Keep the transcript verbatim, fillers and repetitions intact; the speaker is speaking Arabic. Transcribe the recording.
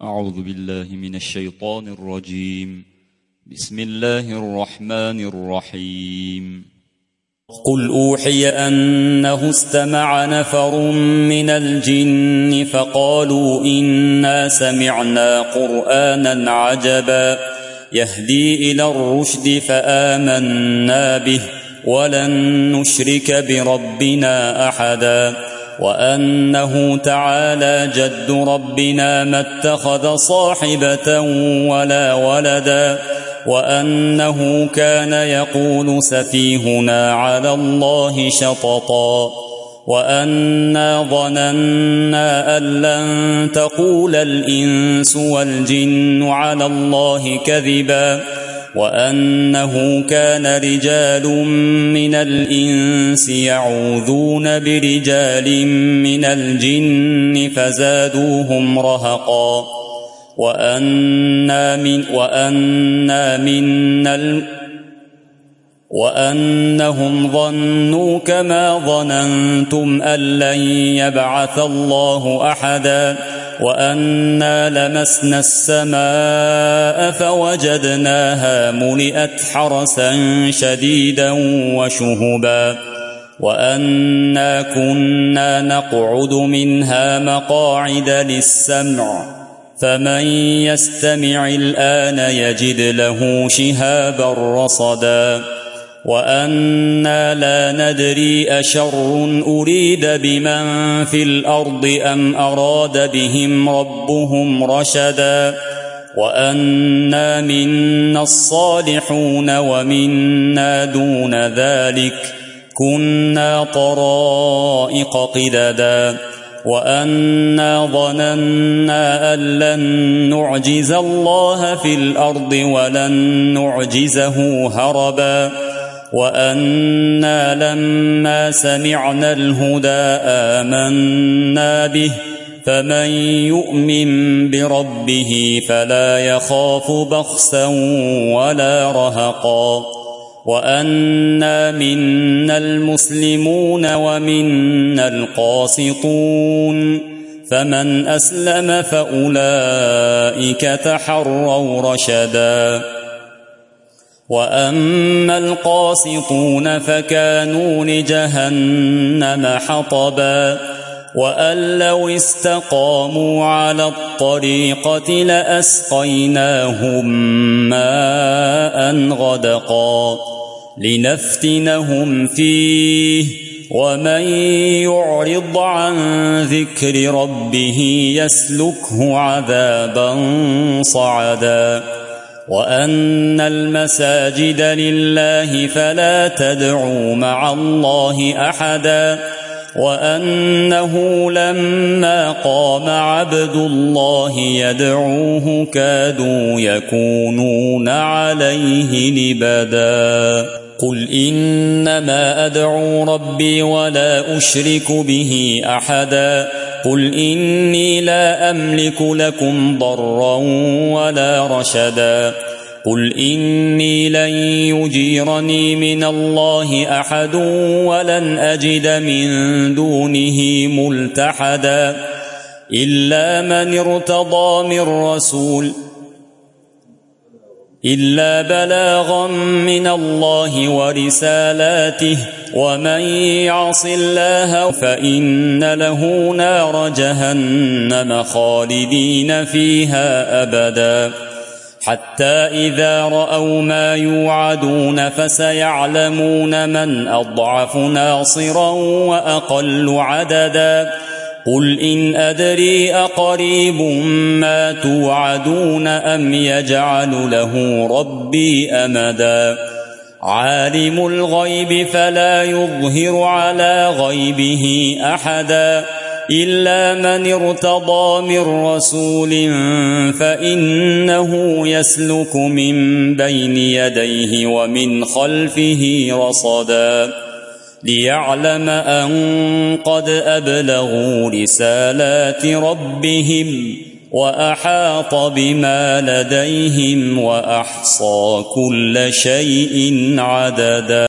أعوذ بالله من الشيطان الرجيم. بسم الله الرحمن الرحيم. قل أوحي أنه استمع نفر من الجن فقالوا إنا سمعنا قرآنا عجبا يهدي إلى الرشد فآمنا به ولن نشرك بربنا أحدا وأنه تعالى جد ربنا ما اتخذ صاحبة ولا ولدا وأنه كان يقول سفيهنا على الله شططا وأنا ظننا أن لن تقول الإنس والجن على الله كذبا وأنه كان رجال من الإنس يعوذون برجال من الجن فزادوهم رهقا وأنا من وأنا منا الم وأنهم ظنوا كما ظننتم أن لن يبعث الله أحدا وأنا لمسنا السماء فوجدناها ملئت حرسا شديدا وشهبا وأنا كنا نقعد منها مقاعد للسمع فمن يستمع الآن يجد له شهابا رصدا وأنا لا ندري أشر أريد بمن في الأرض أم أراد بهم ربهم رشدا وأنا منا الصالحون ومنا دون ذلك كنا طرائق قددا وأنا ظننا أن لن نعجز الله في الأرض ولن نعجزه هربا وأنا لما سمعنا الهدى آمنا به فمن يؤمن بربه فلا يخاف بخسا ولا رهقا وأنا منا المسلمون ومنا القاسطون فمن أسلم فأولئك تحروا رشدا وأما القاسطون فكانوا لجهنم حطبا وأن لو استقاموا على الطريقة لأسقيناهم ماء غدقا لنفتنهم فيه ومن يعرض عن ذكر ربه يسلكه عذابا صعدا وأن المساجد لله فلا تدعوا مع الله أحدا وأنه لما قام عبد الله يدعوه كادوا يكونون عليه لبدا قل إنما أدعو ربي ولا أشرك به أحدا قل إني لا أملك لكم ضرا ولا رشدا قل إني لن يجيرني من الله أحد ولن أجد من دونه ملتحدا إلا من ارتضى من رسول إلا بلاغا من الله ورسالاته ومن يعص الله فإن له نار جهنم خالدين فيها أبدا حتى إذا رأوا ما يوعدون فسيعلمون من أضعف ناصرا وأقل عددا قل إن أدري أقريب ما توعدون أم يجعل له ربي أمدا عالم الغيب فلا يظهر على غيبه أحدا إلا من ارتضى من رسول فإنه يسلك من بين يديه ومن خلفه رصدا ليعلم أن قد أبلغوا رسالات ربهم وأحاط بما لديهم وأحصى كل شيء عددا.